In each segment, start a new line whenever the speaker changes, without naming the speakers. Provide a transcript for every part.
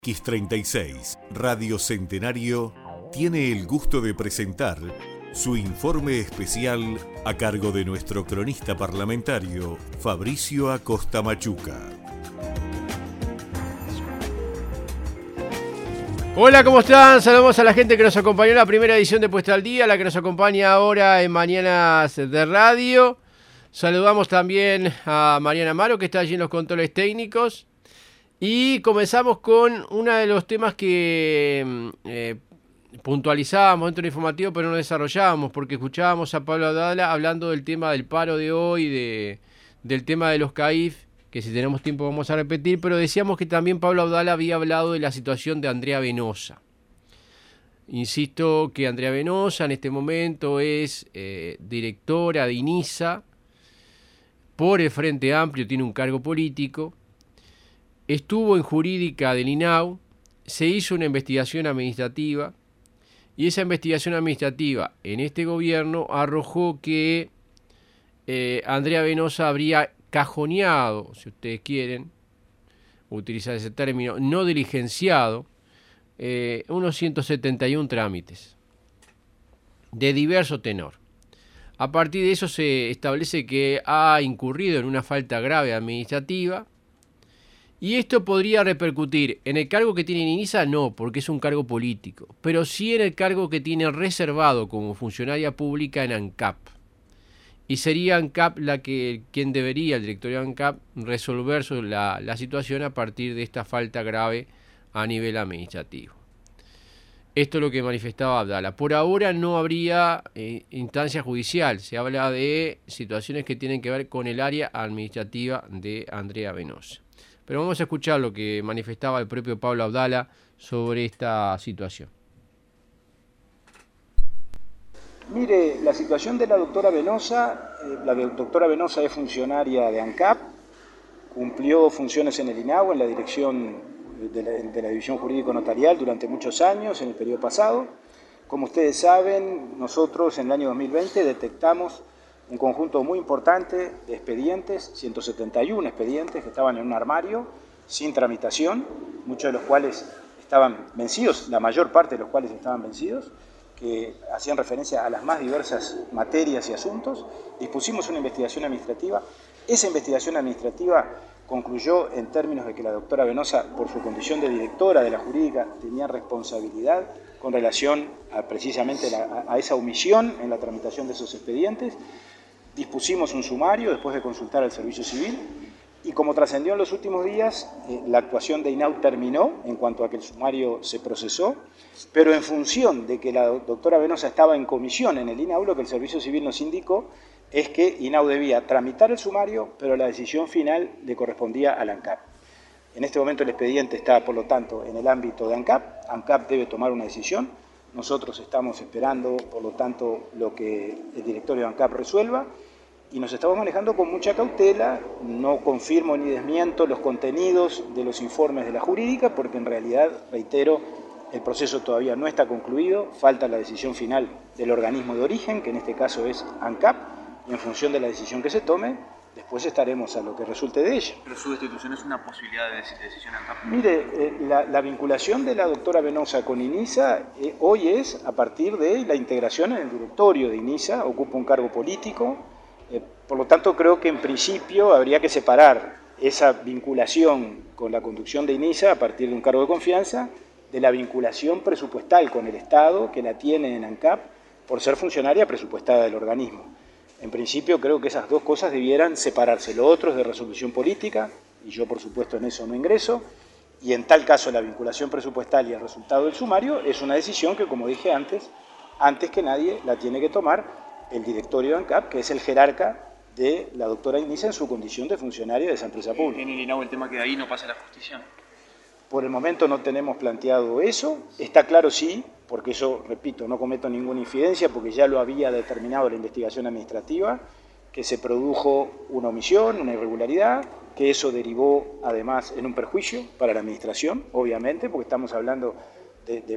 X36, Radio Centenario, tiene el gusto de presentar su informe especial a cargo de nuestro cronista parlamentario, Fabricio Acosta Machuca.
Hola, ¿cómo están? Saludamos a la gente que nos acompañó en la primera edición de Puesta al Día, la que nos acompaña ahora en Mañanas de Radio. Saludamos también a Mariana Amaro, que está allí en los controles técnicos. Y comenzamos con uno de los temas que puntualizábamos dentro del informativo, pero no desarrollábamos, porque escuchábamos a Pablo Abdala hablando del tema del paro de hoy, del tema de los CAIF, que si tenemos tiempo vamos a repetir, pero decíamos que también Pablo Abdala había hablado de la situación de Andrea Venosa. Insisto que Andrea Venosa en este momento es directora de INISA por el Frente Amplio, tiene un cargo político. Estuvo en jurídica del INAU, se hizo una investigación administrativa y esa investigación administrativa en este gobierno arrojó que Andrea Venosa habría cajoneado, si ustedes quieren utilizar ese término, no diligenciado, unos 171 trámites de diverso tenor. A partir de eso se establece que ha incurrido en una falta grave administrativa. Y esto podría repercutir en el cargo que tiene en INISA, no, porque es un cargo político, pero sí en el cargo que tiene reservado como funcionaria pública en ANCAP. Y sería ANCAP quien debería, el directorio de ANCAP, resolver la situación a partir de esta falta grave a nivel administrativo. Esto es lo que manifestaba Abdala. Por ahora no habría instancia judicial, se habla de situaciones que tienen que ver con el área administrativa de Andrea Venosa. Pero vamos a escuchar lo que manifestaba el propio Pablo Abdala sobre esta situación.
Mire, la situación de la doctora Venosa es funcionaria de ANCAP, cumplió funciones en el INAU, en la dirección de la División Jurídico Notarial durante muchos años, en el periodo pasado. Como ustedes saben, nosotros en el año 2020 detectamos un conjunto muy importante de expedientes, 171 expedientes que estaban en un armario sin tramitación, muchos de los cuales estaban vencidos, la mayor parte de los cuales estaban vencidos, que hacían referencia a las más diversas materias y asuntos. Dispusimos una investigación administrativa. Esa investigación administrativa concluyó en términos de que la doctora Venosa, por su condición de directora de la jurídica, tenía responsabilidad con relación precisamente a esa omisión en la tramitación de esos expedientes. Dispusimos un sumario después de consultar al Servicio Civil y como trascendió en los últimos días, la actuación de INAU terminó en cuanto a que el sumario se procesó, pero en función de que la doctora Venosa estaba en comisión en el INAU, lo que el Servicio Civil nos indicó es que INAU debía tramitar el sumario, pero la decisión final le correspondía al ANCAP. En este momento el expediente está, por lo tanto, en el ámbito de ANCAP. ANCAP debe tomar una decisión. Nosotros estamos esperando, por lo tanto, lo que el directorio de ANCAP resuelva y nos estamos manejando con mucha cautela. No confirmo ni desmiento los contenidos de los informes de la jurídica porque en realidad, reitero, el proceso todavía no está concluido, falta la decisión final del organismo de origen, que en este caso es ANCAP, y en función de la decisión que se tome, después estaremos a lo que resulte de ella.
¿Pero su destitución es una posibilidad de decisión ANCAP?
Mire, la vinculación de la doctora Venosa con INISA hoy es a partir de la integración en el directorio de INISA, ocupa un cargo político, por lo tanto creo que en principio habría que separar esa vinculación con la conducción de INISA a partir de un cargo de confianza de la vinculación presupuestal con el Estado que la tiene en ANCAP por ser funcionaria presupuestada del organismo. En principio creo que esas dos cosas debieran separarse. Lo otro es de resolución política, y yo por supuesto en eso no ingreso, y en tal caso la vinculación presupuestal y el resultado del sumario es una decisión que, como dije antes que nadie la tiene que tomar el directorio de ANCAP, que es el jerarca de la doctora INISA en su condición de funcionaria de esa empresa pública.
¿En el INAU el tema que ahí no pasa la justicia?
Por el momento no tenemos planteado eso. Está claro sí, porque yo, repito, no cometo ninguna infidencia, porque ya lo había determinado la investigación administrativa, que se produjo una omisión, una irregularidad, que eso derivó además en un perjuicio para la administración, obviamente, porque estamos hablando de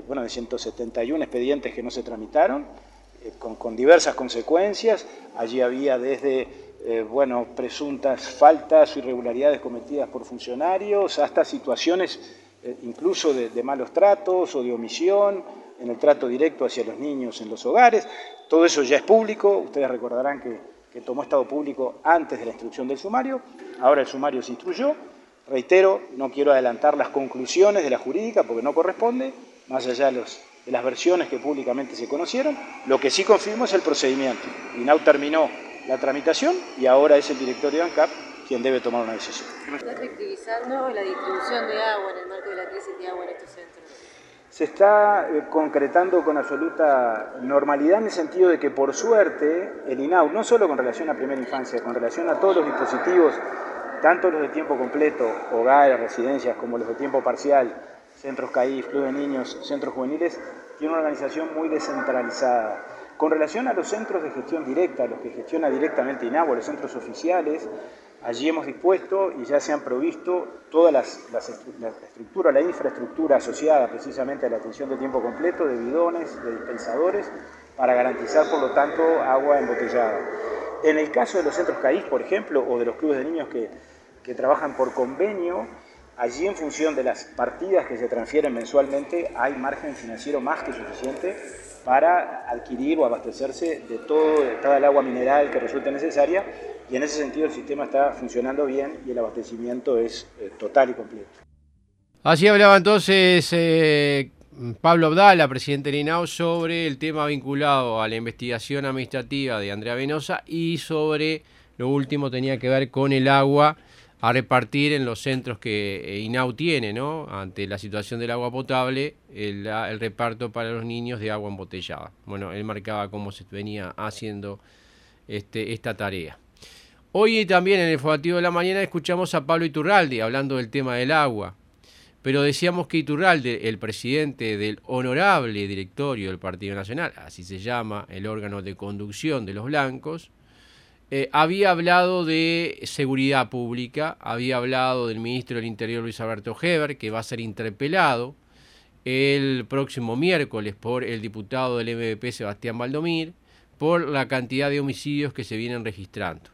171 expedientes que no se tramitaron, con diversas consecuencias. Allí había desde presuntas faltas o irregularidades cometidas por funcionarios hasta situaciones incluso de malos tratos o de omisión en el trato directo hacia los niños en los hogares. Todo eso ya es público, ustedes recordarán que tomó estado público antes de la instrucción del sumario, ahora el sumario se instruyó. Reitero, no quiero adelantar las conclusiones de la jurídica porque no corresponde, más allá de las versiones que públicamente se conocieron. Lo que sí confirmo es el procedimiento. INAU terminó la tramitación y ahora es el directorio de ANCAP quien debe tomar una decisión.
¿Está efectivizando la distribución de agua en el marco de la crisis de agua en estos centros?
Se está concretando con absoluta normalidad en el sentido de que, por suerte, el INAU, no solo con relación a primera infancia, con relación a todos los dispositivos, tanto los de tiempo completo, hogares, residencias, como los de tiempo parcial, centros CAIF, club de niños, centros juveniles, tiene una organización muy descentralizada. Con relación a los centros de gestión directa, los que gestiona directamente INAU, los centros oficiales, allí hemos dispuesto y ya se han provisto toda la estructura, la infraestructura asociada precisamente a la atención de tiempo completo, de bidones, de dispensadores, para garantizar, por lo tanto, agua embotellada. En el caso de los centros CAIF, por ejemplo, o de los clubes de niños que trabajan por convenio, allí en función de las partidas que se transfieren mensualmente, hay margen financiero más que suficiente para adquirir o abastecerse de toda el agua mineral que resulte necesaria, y en ese sentido el sistema está funcionando bien y el abastecimiento es total y completo.
Así hablaba entonces Pablo Abdala, presidente del INAU, sobre el tema vinculado a la investigación administrativa de Andrea Venosa y sobre lo último tenía que ver con el agua a repartir en los centros que INAU tiene, ¿no? Ante la situación del agua potable, el reparto para los niños de agua embotellada. Bueno, él marcaba cómo se venía haciendo esta tarea. Hoy también en el informativo de la mañana escuchamos a Pablo Iturralde hablando del tema del agua, pero decíamos que Iturralde, el presidente del honorable directorio del Partido Nacional, así se llama el órgano de conducción de los blancos, había hablado de seguridad pública, había hablado del ministro del Interior Luis Alberto Heber, que va a ser interpelado el próximo miércoles por el diputado del MVP Sebastián Valdomir por la cantidad de homicidios que se vienen registrando.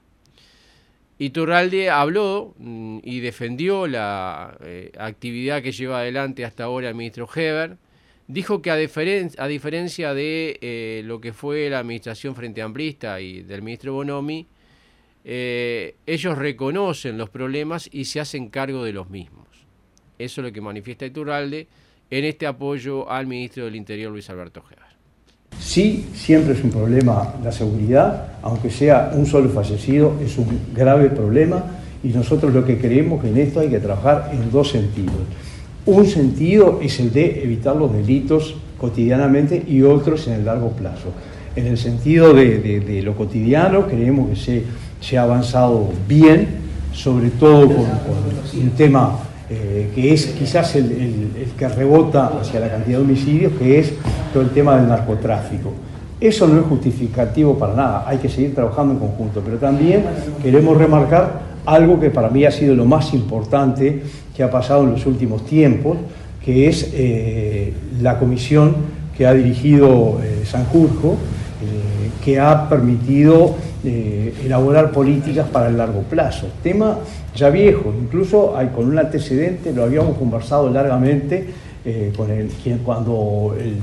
Iturralde habló y defendió la actividad que lleva adelante hasta ahora el ministro Heber. Dijo que a diferencia de lo que fue la administración frente amplista y del ministro Bonomi, ellos reconocen los problemas y se hacen cargo de los mismos. Eso es lo que manifiesta Iturralde en este apoyo al ministro del Interior Luis Alberto Heber.
Sí, siempre es un problema la seguridad, aunque sea un solo fallecido, es un grave problema y nosotros lo que creemos que en esto hay que trabajar en dos sentidos. Un sentido es el de evitar los delitos cotidianamente y otros en el largo plazo. En el sentido de lo cotidiano creemos que se ha avanzado bien, sobre todo con un tema que es quizás el que rebota hacia la cantidad de homicidios, que es todo el tema del narcotráfico. Eso no es justificativo para nada, hay que seguir trabajando en conjunto, pero también queremos remarcar algo que para mí ha sido lo más importante que ha pasado en los últimos tiempos, que es la comisión que ha dirigido Sanjurjo, que ha permitido elaborar políticas para el largo plazo. Tema ya viejo, incluso con un antecedente, lo habíamos conversado largamente cuando el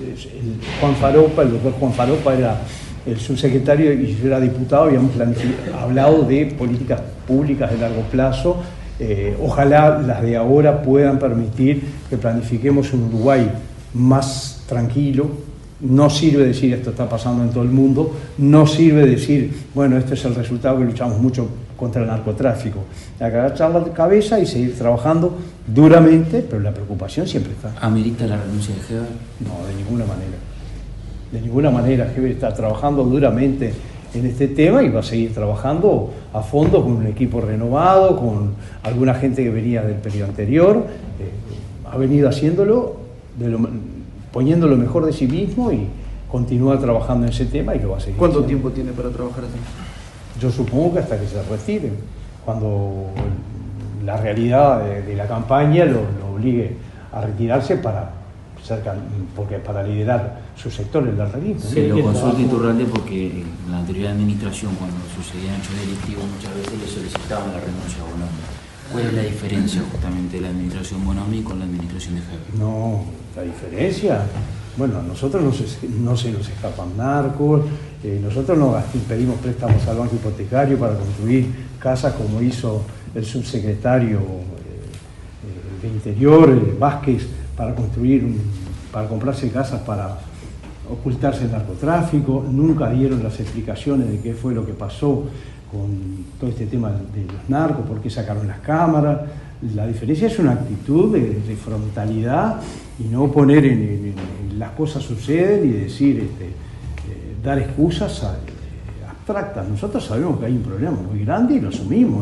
doctor Juan Faropa era el subsecretario y yo era diputado, habíamos hablado de políticas públicas de largo plazo. Ojalá las de ahora puedan permitir que planifiquemos un Uruguay más tranquilo. No sirve decir esto está pasando en todo el mundo, no sirve decir, bueno, este es el resultado que luchamos mucho contra el narcotráfico. Hay que agachar la cabeza y seguir trabajando duramente, pero la preocupación siempre está.
¿Amerita la renuncia de Heber?
No, de ninguna manera. De ninguna manera. Heber está trabajando duramente en este tema y va a seguir trabajando a fondo con un equipo renovado, con alguna gente que venía del periodo anterior. Ha venido haciéndolo poniendo lo mejor de sí mismo y continúa trabajando en ese tema y lo va a seguir.
¿Cuánto tiempo tiene para trabajar así?
Yo supongo que hasta que se retire, cuando la realidad de la campaña lo obligue a retirarse porque para liderar su sector, el del realismo.
Se lo consulta Iturralde porque en la anterior administración, cuando sucedían hechos delictivos, muchas veces le solicitaban la renuncia a Bonomi. ¿Cuál es la diferencia justamente de la administración Bonomi con la administración de Heber?
No, la diferencia, bueno, a nosotros no se nos escapan narcos, nosotros no pedimos préstamos al banco hipotecario para construir casas como hizo el subsecretario de Interior, Vázquez, para comprarse casas para ocultarse el narcotráfico. Nunca dieron las explicaciones de qué fue lo que pasó con todo este tema de los narcos, por qué sacaron las cámaras. La diferencia es una actitud de frontalidad y no poner en las cosas suceden y decir, dar excusas abstractas. Nosotros sabemos que hay un problema muy grande y lo asumimos.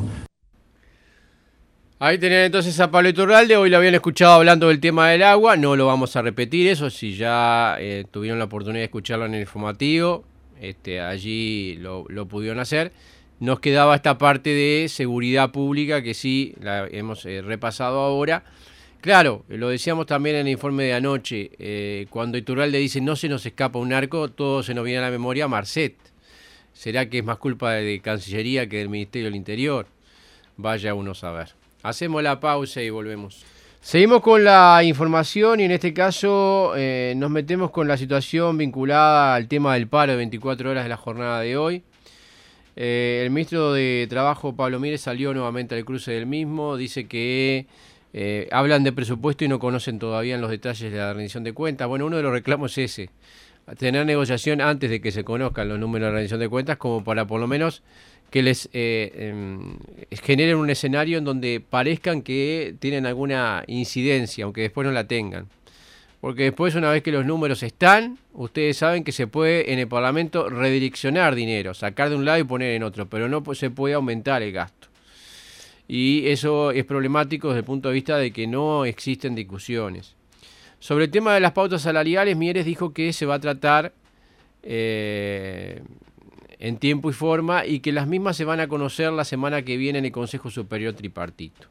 Ahí tenían entonces a Pablo Iturralde, hoy lo habían escuchado hablando del tema del agua, no lo vamos a repetir eso, si ya tuvieron la oportunidad de escucharlo en el informativo, allí lo pudieron hacer. Nos quedaba esta parte de seguridad pública que sí la hemos repasado ahora. Claro, lo decíamos también en el informe de anoche, cuando Iturralde dice no se nos escapa un narco, todo se nos viene a la memoria Marcet. ¿Será que es más culpa de Cancillería que del Ministerio del Interior? Vaya uno a saber. Hacemos la pausa y volvemos. Seguimos con la información y en este caso nos metemos con la situación vinculada al tema del paro de 24 horas de la jornada de hoy. El ministro de Trabajo, Pablo Mieres, salió nuevamente al cruce del mismo. Dice que hablan de presupuesto y no conocen todavía los detalles de la rendición de cuentas. Bueno, uno de los reclamos es ese, tener negociación antes de que se conozcan los números de rendición de cuentas, como para por lo menos que les generen un escenario en donde parezcan que tienen alguna incidencia, aunque después no la tengan. Porque después, una vez que los números están, ustedes saben que se puede en el Parlamento redireccionar dinero, sacar de un lado y poner en otro, pero no se puede aumentar el gasto. Y eso es problemático desde el punto de vista de que no existen discusiones. Sobre el tema de las pautas salariales, Mieres dijo que se va a tratar en tiempo y forma y que las mismas se van a conocer la semana que viene en el Consejo Superior Tripartito.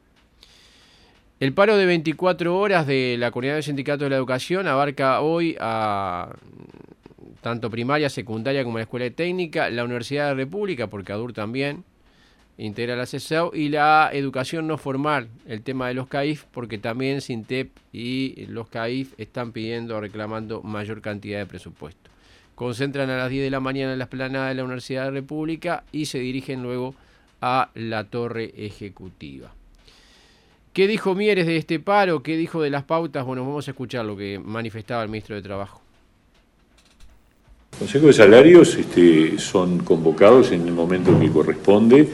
El paro de 24 horas de la Coordinadora de Sindicatos de la Educación abarca hoy a tanto primaria, secundaria como la Escuela Técnica, la Universidad de la República, porque ADUR también integra la CESAU, y la educación no formal, el tema de los CAIF, porque también SINTEP y los CAIF están pidiendo, reclamando mayor cantidad de presupuesto. Concentran a las 10 de la mañana en la explanada de la Universidad de la República y se dirigen luego a la Torre Ejecutiva. ¿Qué dijo Mieres de este paro? ¿Qué dijo de las pautas? Bueno, vamos a escuchar lo que manifestaba el ministro de Trabajo.
Los consejos de salarios son convocados en el momento que corresponde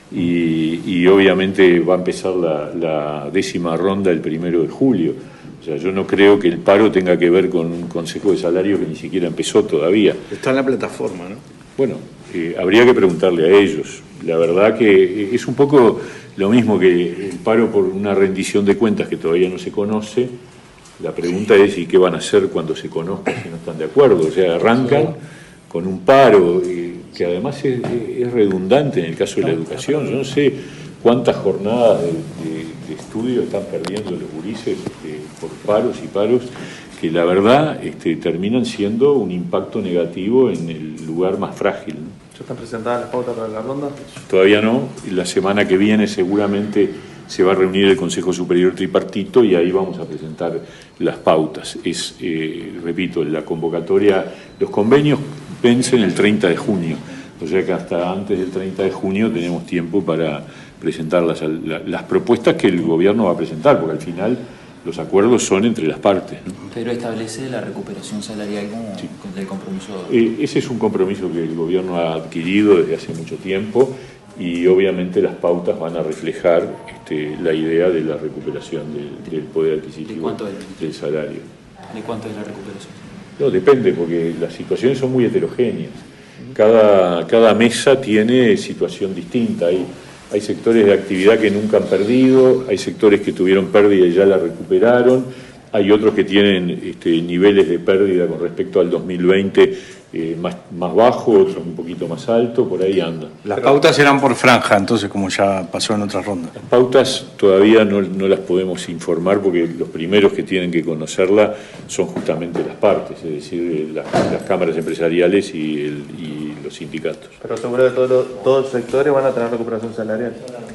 y obviamente va a empezar la 10ª ronda el 1 de julio. O sea, yo no creo que el paro tenga que ver con un consejo de salarios que ni siquiera empezó todavía.
Está en la plataforma, ¿no?
Bueno, habría que preguntarle a ellos. La verdad que es un poco lo mismo que el paro por una rendición de cuentas que todavía no se conoce. La pregunta es, ¿y qué van a hacer cuando se conozca si no están de acuerdo? O sea, arrancan con un paro que además es redundante en el caso de la educación. Yo no sé cuántas jornadas de estudio están perdiendo los gurises por paros y paros, que la verdad terminan siendo un impacto negativo en el lugar más frágil, ¿no?
¿Ya están presentadas las pautas para la ronda?
Todavía no. La semana que viene seguramente se va a reunir el Consejo Superior Tripartito y ahí vamos a presentar las pautas. Repito, la convocatoria, los convenios vencen el 30 de junio, o sea que hasta antes del 30 de junio tenemos tiempo para presentar las propuestas que el gobierno va a presentar, porque al final los acuerdos son entre las partes, ¿no?
Pero establece la recuperación salarial como el compromiso.
Ese es un compromiso que el gobierno ha adquirido desde hace mucho tiempo y obviamente las pautas van a reflejar la idea de la recuperación del poder adquisitivo del salario.
¿De cuánto es la recuperación?
No, depende, porque las situaciones son muy heterogéneas. Cada mesa tiene situación distinta. Hay sectores de actividad que nunca han perdido, hay sectores que tuvieron pérdida y ya la recuperaron, hay otros que tienen niveles de pérdida con respecto al 2020 más bajo, otros un poquito más alto, por ahí andan.
Las pautas eran por franja, entonces, como ya pasó en otras rondas.
Las pautas todavía no las podemos informar porque los primeros que tienen que conocerla son justamente las partes, es decir, las cámaras empresariales y los sindicatos.
Pero seguro que todos los sectores van a tener recuperación salarial.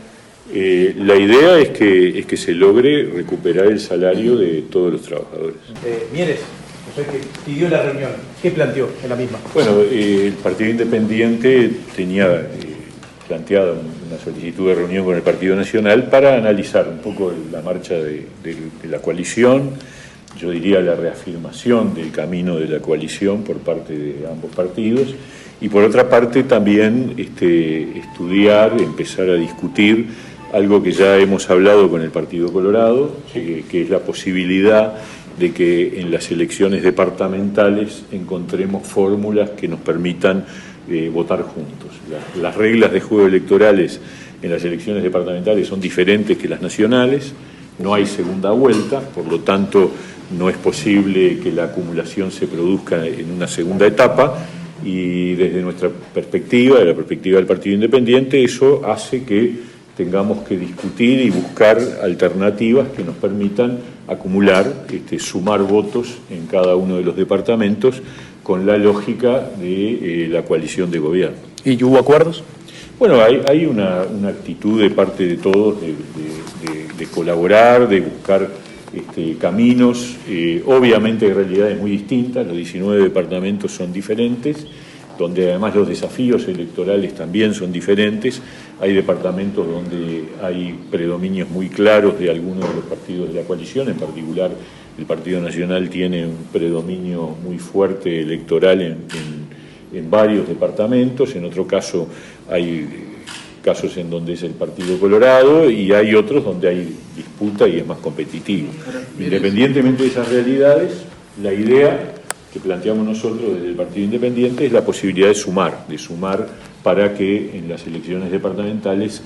La idea es que se logre recuperar el salario de todos los trabajadores.
Mieres, que pidió la reunión, ¿qué planteó en la misma?
Bueno, el Partido Independiente tenía planteada una solicitud de reunión con el Partido Nacional para analizar un poco la marcha de la coalición, yo diría la reafirmación del camino de la coalición por parte de ambos partidos, y por otra parte también estudiar, empezar a discutir algo que ya hemos hablado con el Partido Colorado, que es la posibilidad de que en las elecciones departamentales encontremos fórmulas que nos permitan votar juntos. Las reglas de juego electorales en las elecciones departamentales son diferentes que las nacionales, no hay segunda vuelta, por lo tanto no es posible que la acumulación se produzca en una segunda etapa, y desde nuestra perspectiva, de la perspectiva del Partido Independiente, eso hace que tengamos que discutir y buscar alternativas que nos permitan acumular, sumar votos en cada uno de los departamentos con la lógica de la coalición de gobierno.
¿Y hubo acuerdos?
Bueno, hay una actitud de parte de todos de colaborar, de buscar caminos, obviamente hay realidades muy distintas, los 19 departamentos son diferentes, donde además los desafíos electorales también son diferentes. Hay departamentos donde hay predominios muy claros de algunos de los partidos de la coalición, en particular el Partido Nacional tiene un predominio muy fuerte electoral en varios departamentos, en otro caso hay casos en donde es el Partido Colorado y hay otros donde hay disputa y es más competitivo. Independientemente de esas realidades, la idea que planteamos nosotros desde el Partido Independiente es la posibilidad de sumar para que en las elecciones departamentales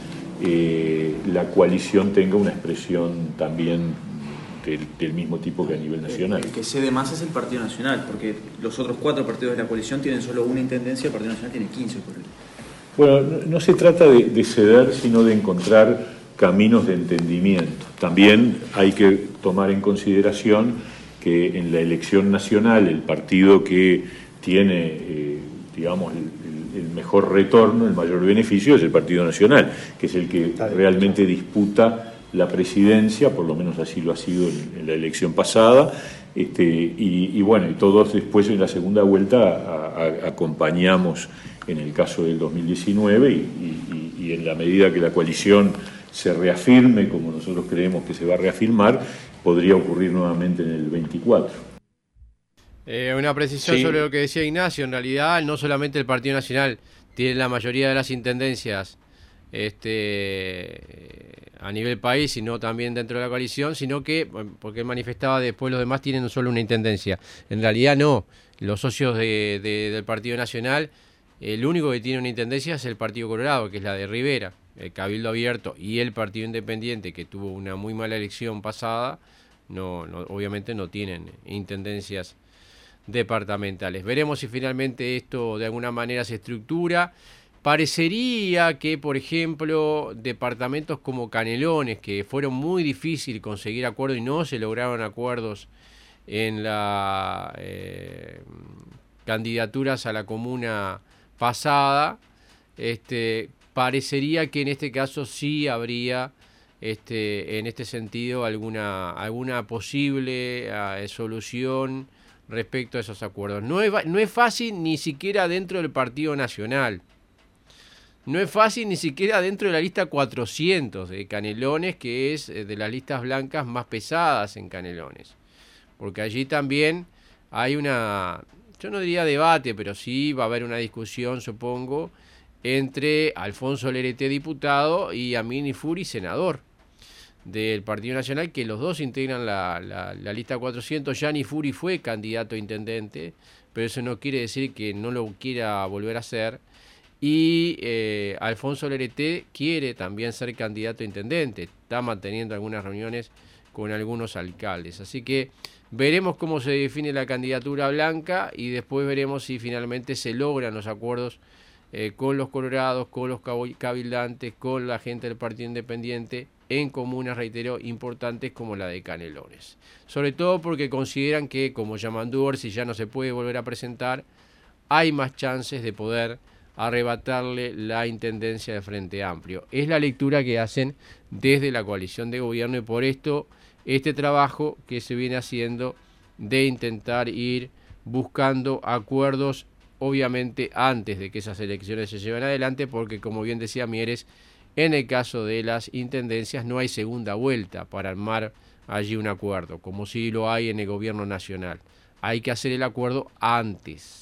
la coalición tenga una expresión también del mismo tipo que a nivel nacional.
El que cede más es el Partido Nacional, porque los otros 4 partidos de la coalición tienen solo una intendencia, el Partido Nacional tiene 15 por él.
Bueno, no se trata de ceder, sino de encontrar caminos de entendimiento. También hay que tomar en consideración que en la elección nacional el partido que tiene, digamos, el mejor retorno, el mayor beneficio es el Partido Nacional, que es el que realmente disputa la presidencia, por lo menos así lo ha sido en la elección pasada, y bueno, y todos después en la segunda vuelta acompañamos en el caso del 2019 y en la medida que la coalición se reafirme, como nosotros creemos que se va a reafirmar, podría ocurrir nuevamente en el 24.
Una precisión sobre lo que decía Ignacio. En realidad, no solamente el Partido Nacional tiene la mayoría de las intendencias a nivel país, sino también dentro de la coalición, sino que, porque él manifestaba, después los demás tienen solo una intendencia. En realidad no. Los socios del Partido Nacional, el único que tiene una intendencia es el Partido Colorado, que es la de Rivera, el Cabildo Abierto, y el Partido Independiente, que tuvo una muy mala elección pasada, obviamente no tienen intendencias departamentales. Veremos si finalmente esto de alguna manera se estructura. Parecería que, por ejemplo, departamentos como Canelones, que fueron muy difícil conseguir acuerdos y no se lograron acuerdos en las candidaturas a la comuna pasada, parecería que en este caso sí habría en este sentido alguna posible solución respecto a esos acuerdos. No es fácil ni siquiera dentro del Partido Nacional. No es fácil ni siquiera dentro de la lista 400 de Canelones, que es de las listas blancas más pesadas en Canelones. Porque allí también hay yo no diría debate, pero sí va a haber una discusión, supongo, entre Alfonso Lerete, diputado, y Amini Furi, senador del Partido Nacional, que los dos integran la lista 400. Gianni Furi fue candidato a intendente, pero eso no quiere decir que no lo quiera volver a hacer. Y Alfonso Lerete quiere también ser candidato a intendente. Está manteniendo algunas reuniones con algunos alcaldes. Así que veremos cómo se define la candidatura blanca y después veremos si finalmente se logran los acuerdos con los colorados, con los cabildantes, con la gente del Partido Independiente en comunas, reitero, importantes como la de Canelones. Sobre todo porque consideran que, como Yamandú Orsi ya no se puede volver a presentar, hay más chances de poder arrebatarle la intendencia de Frente Amplio. Es la lectura que hacen desde la coalición de gobierno y por esto este trabajo que se viene haciendo de intentar ir buscando acuerdos, obviamente antes de que esas elecciones se lleven adelante, porque como bien decía Mieres, en el caso de las intendencias no hay segunda vuelta para armar allí un acuerdo, como si lo hay en el gobierno nacional. Hay que hacer el acuerdo antes.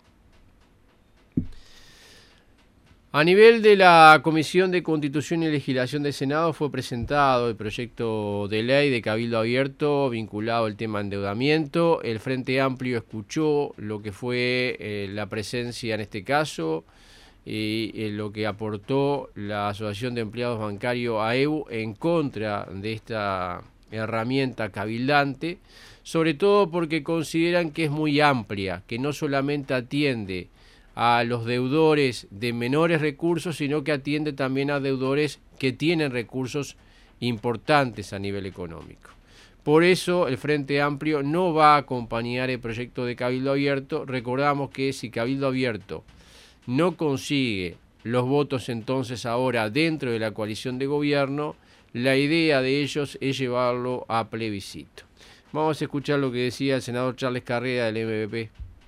A nivel de la Comisión de Constitución y Legislación del Senado fue presentado el proyecto de ley de Cabildo Abierto vinculado al tema endeudamiento. El Frente Amplio escuchó lo que fue la presencia en este caso y lo que aportó la Asociación de Empleados Bancarios AEBU en contra de esta herramienta cabildante, sobre todo porque consideran que es muy amplia, que no solamente atiende a los deudores de menores recursos, sino que atiende también a deudores que tienen recursos importantes a nivel económico. Por eso el Frente Amplio no va a acompañar el proyecto de Cabildo Abierto. Recordamos que si Cabildo Abierto no consigue los votos entonces ahora dentro de la coalición de gobierno, la idea de ellos es llevarlo a plebiscito. Vamos a escuchar lo que decía el senador Charles Carrera del MVP.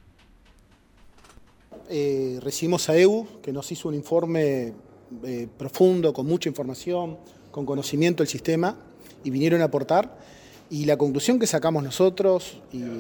Recibimos a AEBU, que nos hizo un informe profundo, con mucha información, con conocimiento del sistema, y vinieron a aportar. Y la conclusión que sacamos nosotros,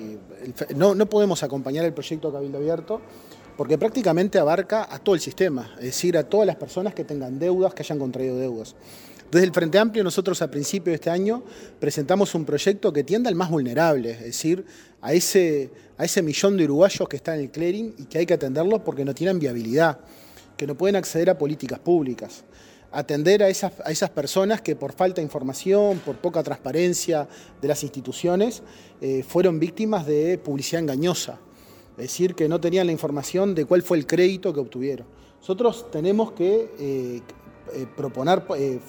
no podemos acompañar el proyecto de Cabildo Abierto, porque prácticamente abarca a todo el sistema, es decir, a todas las personas que tengan deudas, que hayan contraído deudas. Desde el Frente Amplio nosotros a principios de este año presentamos un proyecto que tienda al más vulnerable, es decir, a ese millón de uruguayos que están en el clearing y que hay que atenderlos porque no tienen viabilidad, que no pueden acceder a políticas públicas. Atender a esas personas que por falta de información, por poca transparencia de las instituciones, fueron víctimas de publicidad engañosa, es decir, que no tenían la información de cuál fue el crédito que obtuvieron. Nosotros tenemos que proponer,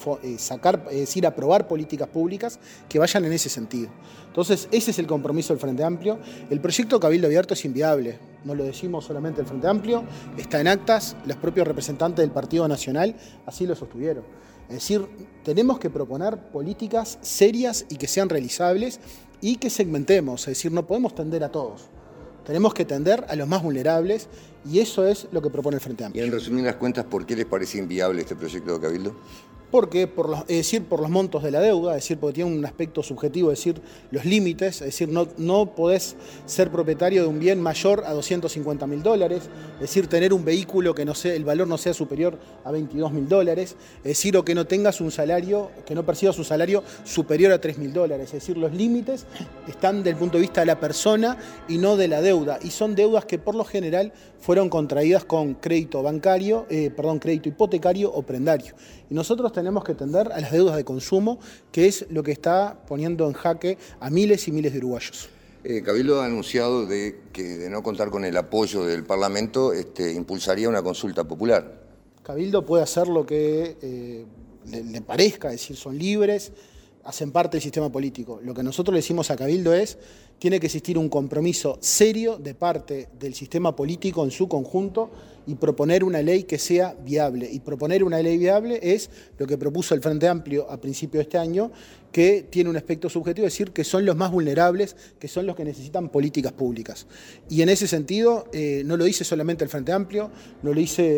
aprobar políticas públicas que vayan en ese sentido. Entonces, ese es el compromiso del Frente Amplio. El proyecto Cabildo Abierto es inviable, no lo decimos solamente el Frente Amplio, está en actas, los propios representantes del Partido Nacional así lo sostuvieron. Es decir, tenemos que proponer políticas serias y que sean realizables y que segmentemos, es decir, no podemos tender a todos. Tenemos que tender a los más vulnerables y eso es lo que propone el Frente Amplio.
Y en resumidas cuentas, ¿por qué les parece inviable este proyecto de Cabildo?
Porque por los montos de la deuda, es decir, porque tiene un aspecto subjetivo, es decir, los límites, es decir, no podés ser propietario de un bien mayor a $250.000, es decir, tener un vehículo que el valor no sea superior a $22.000, es decir, o que no tengas un salario, que no percibas un salario superior a $3.000, es decir, los límites están desde el punto de vista de la persona y no de la deuda, y son deudas que por lo general fueron contraídas con crédito bancario, crédito hipotecario o prendario. Y nosotros tenemos que tender a las deudas de consumo, que es lo que está poniendo en jaque a miles y miles de uruguayos.
Cabildo ha anunciado que de no contar con el apoyo del Parlamento, impulsaría una consulta popular.
Cabildo puede hacer lo que le parezca, es decir, son libres, hacen parte del sistema político. Lo que nosotros le decimos a Cabildo es: tiene que existir un compromiso serio de parte del sistema político en su conjunto y proponer una ley que sea viable. Y proponer una ley viable es lo que propuso el Frente Amplio a principios de este año, que tiene un aspecto subjetivo, es decir, que son los más vulnerables, que son los que necesitan políticas públicas. Y en ese sentido, no lo dice solamente el Frente Amplio, no lo dice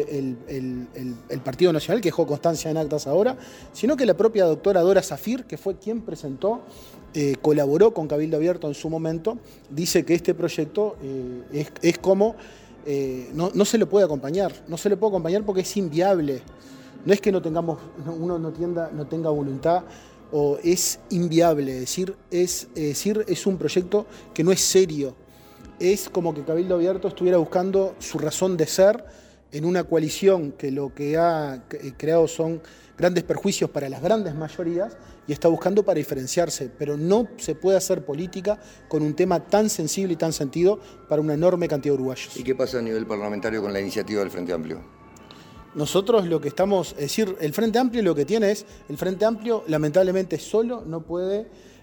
el Partido Nacional, que dejó constancia en actas ahora, sino que la propia doctora Dora Zafir, que fue quien presentó, colaboró con Cabildo Abierto en su momento, dice que este proyecto es como... no se lo puede acompañar, porque es inviable. No es que uno no tenga voluntad, o es inviable, es un proyecto que no es serio. Es como que Cabildo Abierto estuviera buscando su razón de ser en una coalición que lo que ha creado son grandes perjuicios para las grandes mayorías y está buscando para diferenciarse, pero no se puede hacer política con un tema tan sensible y tan sentido para una enorme cantidad de uruguayos.
¿Y qué pasa a nivel parlamentario con la iniciativa del Frente Amplio?
Nosotros lo que estamos, es decir, el Frente Amplio lo que tiene es, el Frente Amplio lamentablemente solo no puede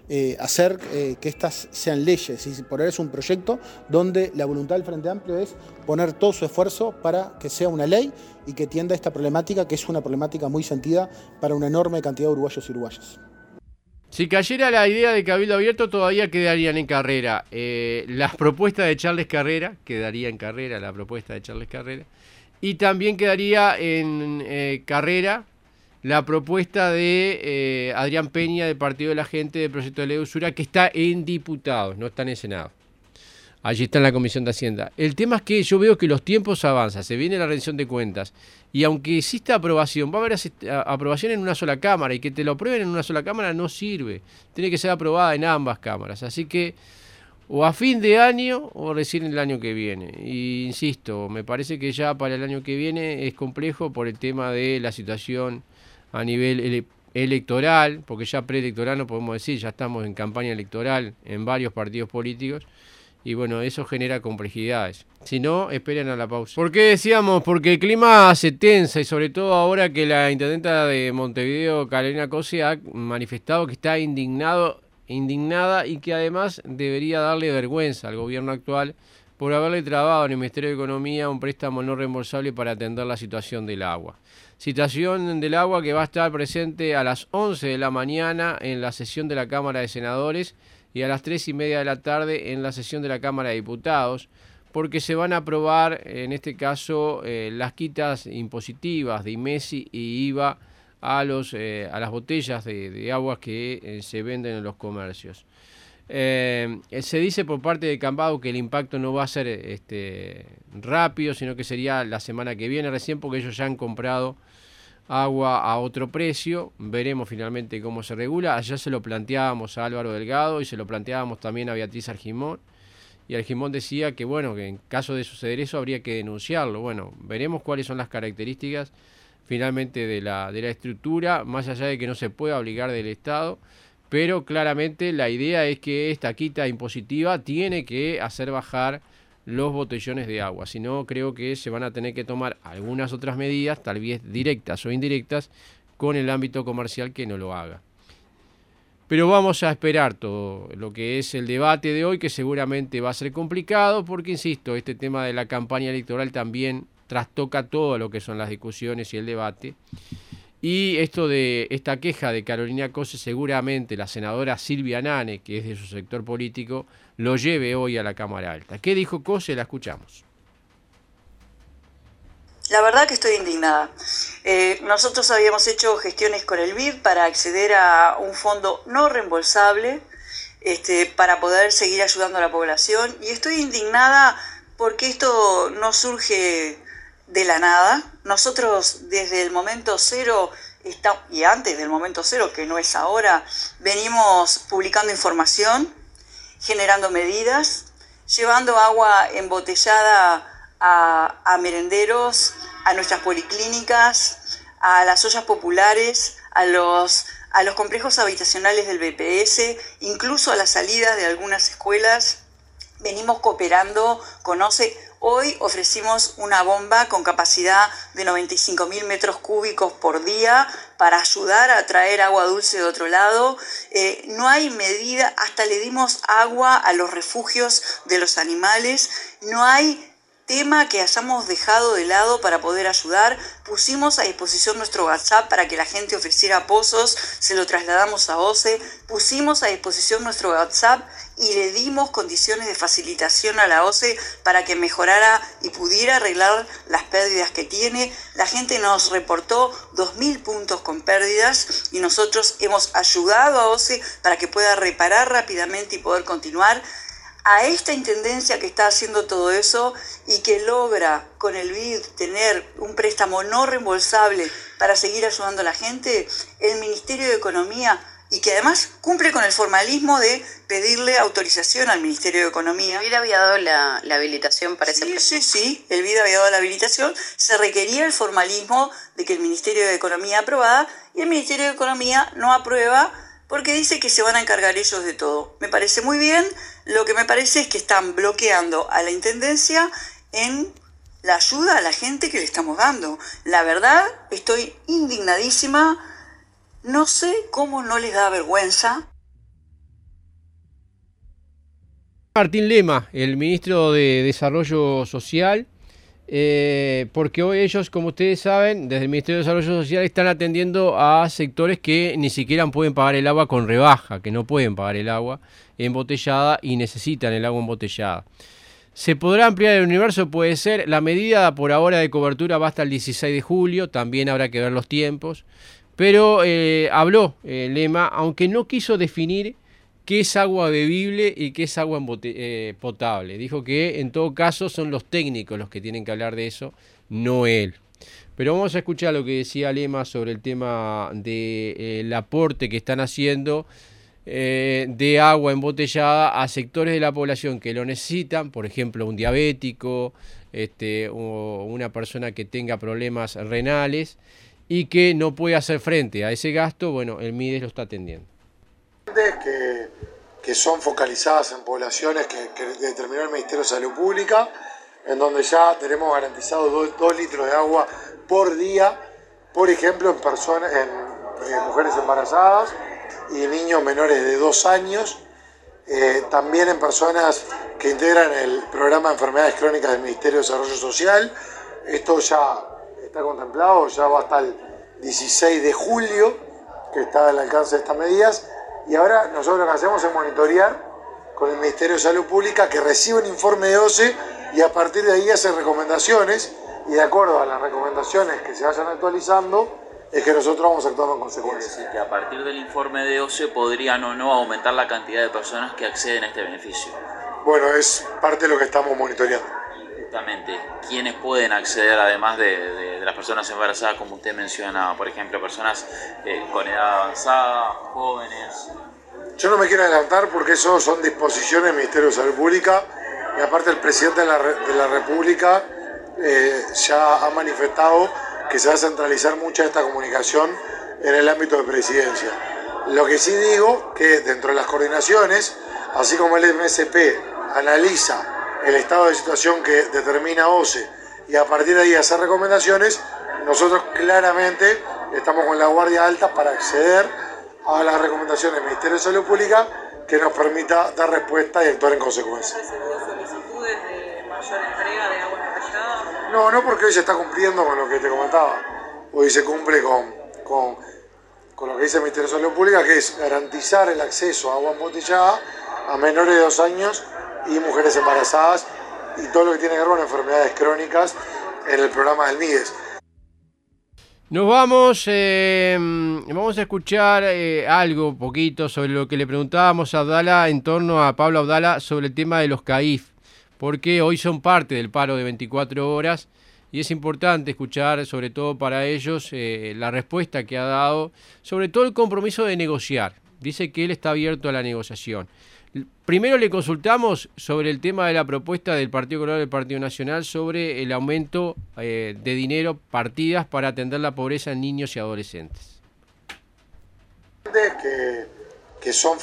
hacer que estas sean leyes. Y por ahora es un proyecto donde la voluntad del Frente Amplio es poner todo su esfuerzo para que sea una ley y que atienda esta problemática, que es una problemática muy sentida para una enorme cantidad de uruguayos y uruguayas.
Si cayera la idea de Cabildo Abierto, todavía quedarían en carrera las propuestas de Charles Carrera, quedaría en carrera la propuesta de Charles Carrera, y también quedaría en carrera la propuesta de Adrián Peña del Partido de la Gente del proyecto de ley de usura, que está en diputados, no está en el Senado. Allí está en la Comisión de Hacienda. El tema es que yo veo que los tiempos avanzan, se viene la rendición de cuentas, y aunque exista aprobación, va a haber aprobación en una sola Cámara, y que te lo aprueben en una sola Cámara no sirve. Tiene que ser aprobada en ambas cámaras. Así que o a fin de año o recién el año que viene. Y insisto, me parece que ya para el año que viene es complejo por el tema de la situación a nivel electoral, porque ya preelectoral no podemos decir, ya estamos en campaña electoral en varios partidos políticos, y bueno, eso genera complejidades. Si no, esperen a la pausa. ¿Por qué decíamos? Porque el clima se tensa, y sobre todo ahora que la intendenta de Montevideo, Carolina Cose, ha manifestado que está indignada, y que además debería darle vergüenza al gobierno actual por haberle trabado en el Ministerio de Economía un préstamo no reembolsable para atender la situación del agua. Situación del agua que va a estar presente a las 11 de la mañana en la sesión de la Cámara de Senadores y a las 3:30 de la tarde en la sesión de la Cámara de Diputados, porque se van a aprobar, en este caso, las quitas impositivas de IMESI y IVA a las botellas de agua que se venden en los comercios. Se dice por parte de Cambado que el impacto no va a ser rápido, sino que sería la semana que viene recién, porque ellos ya han comprado agua a otro precio. Veremos finalmente cómo se regula. Ayer se lo planteábamos a Álvaro Delgado y se lo planteábamos también a Beatriz Argimón, y Argimón decía que bueno, que en caso de suceder eso habría que denunciarlo. Bueno, veremos cuáles son las características finalmente de la estructura, más allá de que no se pueda obligar del Estado. Pero claramente la idea es que esta quita impositiva tiene que hacer bajar los botellones de agua. Si no, creo que se van a tener que tomar algunas otras medidas, tal vez directas o indirectas, con el ámbito comercial que no lo haga. Pero vamos a esperar todo lo que es el debate de hoy, que seguramente va a ser complicado, porque, insisto, este tema de la campaña electoral también trastoca todo lo que son las discusiones y el debate. Y esta queja de Carolina Cose, seguramente la senadora Silvia Nane, que es de su sector político, lo lleve hoy a la Cámara Alta. ¿Qué dijo Cose? La escuchamos.
La verdad que estoy indignada. Nosotros habíamos hecho gestiones con el BID para acceder a un fondo no reembolsable para poder seguir ayudando a la población. Y estoy indignada porque esto no surge de la nada. Nosotros desde el momento cero, y antes del momento cero, que no es ahora, venimos publicando información, generando medidas, llevando agua embotellada a merenderos, a nuestras policlínicas, a las ollas populares, a los complejos habitacionales del BPS, incluso a las salidas de algunas escuelas. Venimos cooperando con OCE. Hoy ofrecimos una bomba con capacidad de 95.000 metros cúbicos por día para ayudar a traer agua dulce de otro lado. No hay medida, hasta le dimos agua a los refugios de los animales. No hay tema que hayamos dejado de lado para poder ayudar. Pusimos a disposición nuestro WhatsApp para que la gente ofreciera pozos, se lo trasladamos a OCE. Pusimos a disposición nuestro WhatsApp y le dimos condiciones de facilitación a la OCE para que mejorara y pudiera arreglar las pérdidas que tiene. La gente nos reportó 2.000 puntos con pérdidas y nosotros hemos ayudado a OCE para que pueda reparar rápidamente y poder continuar. A esta intendencia que está haciendo todo eso y que logra con el BID tener un préstamo no reembolsable para seguir ayudando a la gente, el Ministerio de Economía, y que además cumple con el formalismo de pedirle autorización al Ministerio de Economía.
¿El BID había dado la habilitación para ese préstamo?
Sí, el BID había dado la habilitación. Se requería el formalismo de que el Ministerio de Economía aprobara, y el Ministerio de Economía no aprueba porque dice que se van a encargar ellos de todo. Me parece muy bien. Lo que me parece es que están bloqueando a la intendencia en la ayuda a la gente que le estamos dando. La verdad, estoy indignadísima. No sé cómo no les da vergüenza.
Martín Lema, el ministro de Desarrollo Social, porque hoy ellos, como ustedes saben, desde el Ministerio de Desarrollo Social están atendiendo a sectores que ni siquiera pueden pagar el agua con rebaja, que no pueden pagar el agua embotellada y necesitan el agua embotellada. ¿Se podrá ampliar el universo? Puede ser. La medida por ahora de cobertura va hasta el 16 de julio, también habrá que ver los tiempos. Pero habló Lema, aunque no quiso definir qué es agua bebible y qué es agua potable. Dijo que en todo caso son los técnicos los que tienen que hablar de eso, no él. Pero vamos a escuchar lo que decía Lema sobre el tema del aporte que están haciendo de agua embotellada a sectores de la población que lo necesitan, por ejemplo un diabético, o una persona que tenga problemas renales y que no puede hacer frente a ese gasto. Bueno, el MIDES lo está atendiendo.
Que son focalizadas en poblaciones que determinó el Ministerio de Salud Pública, en donde ya tenemos garantizado 2 litros de agua por día, por ejemplo en personas, en mujeres embarazadas y niños menores de 2 años, también en personas que integran el programa de enfermedades crónicas del Ministerio de Desarrollo Social. Esto ya está contemplado, ya va hasta el 16 de julio, que está al alcance de estas medidas. Y ahora nosotros lo que hacemos es monitorear con el Ministerio de Salud Pública, que recibe un informe de OCE y a partir de ahí hace recomendaciones, y de acuerdo a las recomendaciones que se vayan actualizando es que nosotros vamos actuando en consecuencia.
Es decir, que a partir del informe de OCE podrían o no aumentar la cantidad de personas que acceden a este beneficio.
Bueno, es parte de lo que estamos monitoreando.
Justamente, ¿quiénes pueden acceder además de las personas embarazadas, como usted menciona, por ejemplo, personas con edad avanzada, jóvenes?
Yo no me quiero adelantar porque eso son disposiciones del Ministerio de Salud Pública, y aparte el presidente de la República ya ha manifestado que se va a centralizar mucha de esta comunicación en el ámbito de presidencia. Lo que sí digo que dentro de las coordinaciones, así como el MSP analiza el estado de situación que determina OCE y a partir de ahí hacer recomendaciones, nosotros claramente estamos con la guardia alta para acceder a las recomendaciones del Ministerio de Salud Pública que nos permita dar respuesta y actuar en consecuencia.
¿Hubo solicitudes de mayor entrega de agua embotellada?
No, porque hoy se está cumpliendo con lo que te comentaba. Hoy se cumple con lo que dice el Ministerio de Salud Pública, que es garantizar el acceso a agua embotellada a menores de 2 años y mujeres embarazadas y todo lo que tiene que ver con enfermedades crónicas en el programa del MIDES.
Nos vamos a escuchar algo poquito sobre lo que le preguntábamos a Abdala en torno a Pablo Abdala sobre el tema de los CAIF, porque hoy son parte del paro de 24 horas y es importante escuchar, sobre todo para ellos, la respuesta que ha dado, sobre todo el compromiso de negociar. Dice que él está abierto a la negociación. Primero le consultamos sobre el tema de la propuesta del Partido Colorado del Partido Nacional sobre el aumento de dinero, partidas para atender la pobreza en niños y adolescentes.
Que son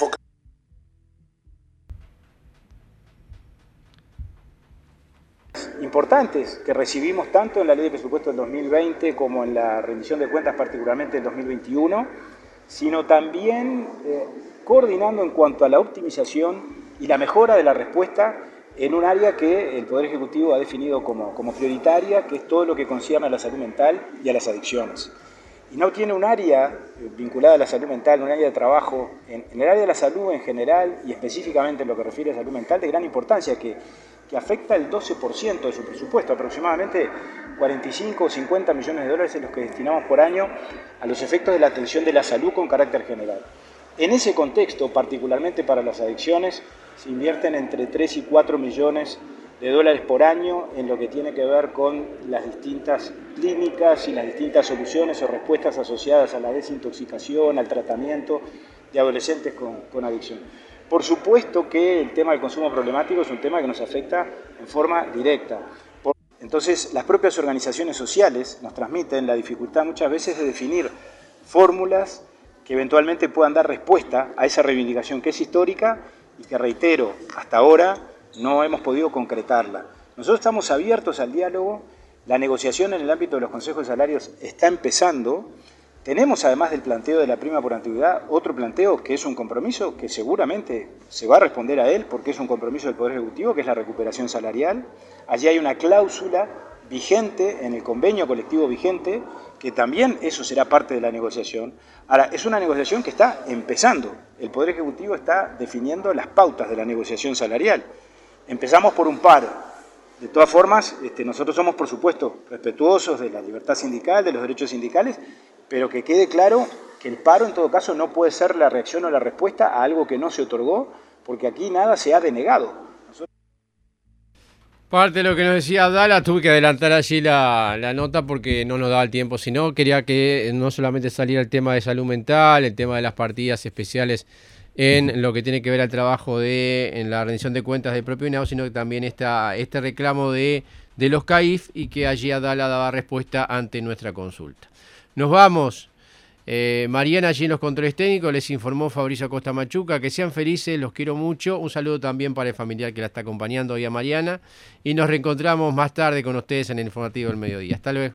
importantes que recibimos tanto en la Ley de Presupuesto del 2020 como en la rendición de cuentas particularmente del 2021, sino también coordinando en cuanto a la optimización y la mejora de la respuesta en un área que el Poder Ejecutivo ha definido como prioritaria, que es todo lo que concierne a la salud mental y a las adicciones. Y no tiene un área vinculada a la salud mental, un área de trabajo, en el área de la salud en general y específicamente en lo que refiere a salud mental, de gran importancia, que afecta el 12% de su presupuesto, aproximadamente 45 o 50 millones de dólares en los que destinamos por año a los efectos de la atención de la salud con carácter general. En ese contexto, particularmente para las adicciones, se invierten entre 3 y 4 millones de dólares por año en lo que tiene que ver con las distintas clínicas y las distintas soluciones o respuestas asociadas a la desintoxicación, al tratamiento de adolescentes con adicción. Por supuesto que el tema del consumo problemático es un tema que nos afecta en forma directa. Entonces, las propias organizaciones sociales nos transmiten la dificultad muchas veces de definir fórmulas que eventualmente puedan dar respuesta a esa reivindicación que es histórica y que, reitero, hasta ahora no hemos podido concretarla. Nosotros estamos abiertos al diálogo, la negociación en el ámbito de los consejos de salarios está empezando Tenemos, además del planteo de la prima por antigüedad, otro planteo que es un compromiso que seguramente se va a responder a él porque es un compromiso del Poder Ejecutivo, que es la recuperación salarial. Allí hay una cláusula vigente en el convenio colectivo vigente, que también eso será parte de la negociación. Ahora, es una negociación que está empezando. El Poder Ejecutivo está definiendo las pautas de la negociación salarial. Empezamos por un paro. De todas formas, nosotros somos, por supuesto, respetuosos de la libertad sindical, de los derechos sindicales, pero que quede claro que el paro, en todo caso, no puede ser la reacción o la respuesta a algo que no se otorgó, porque aquí nada se ha denegado.
Parte de lo que nos decía Abdala, tuve que adelantar allí la nota porque no nos daba el tiempo, sino quería que no solamente saliera el tema de salud mental, el tema de las partidas especiales en lo que tiene que ver al trabajo en la rendición de cuentas del propio INAO, sino que también este reclamo de los CAIF y que allí Abdala daba respuesta ante nuestra consulta. Nos vamos. Mariana allí en los controles técnicos, les informó Fabricio Acosta Machuca. Que sean felices, los quiero mucho. Un saludo también para el familiar que la está acompañando hoy a Mariana. Y nos reencontramos más tarde con ustedes en el informativo del mediodía. Hasta luego.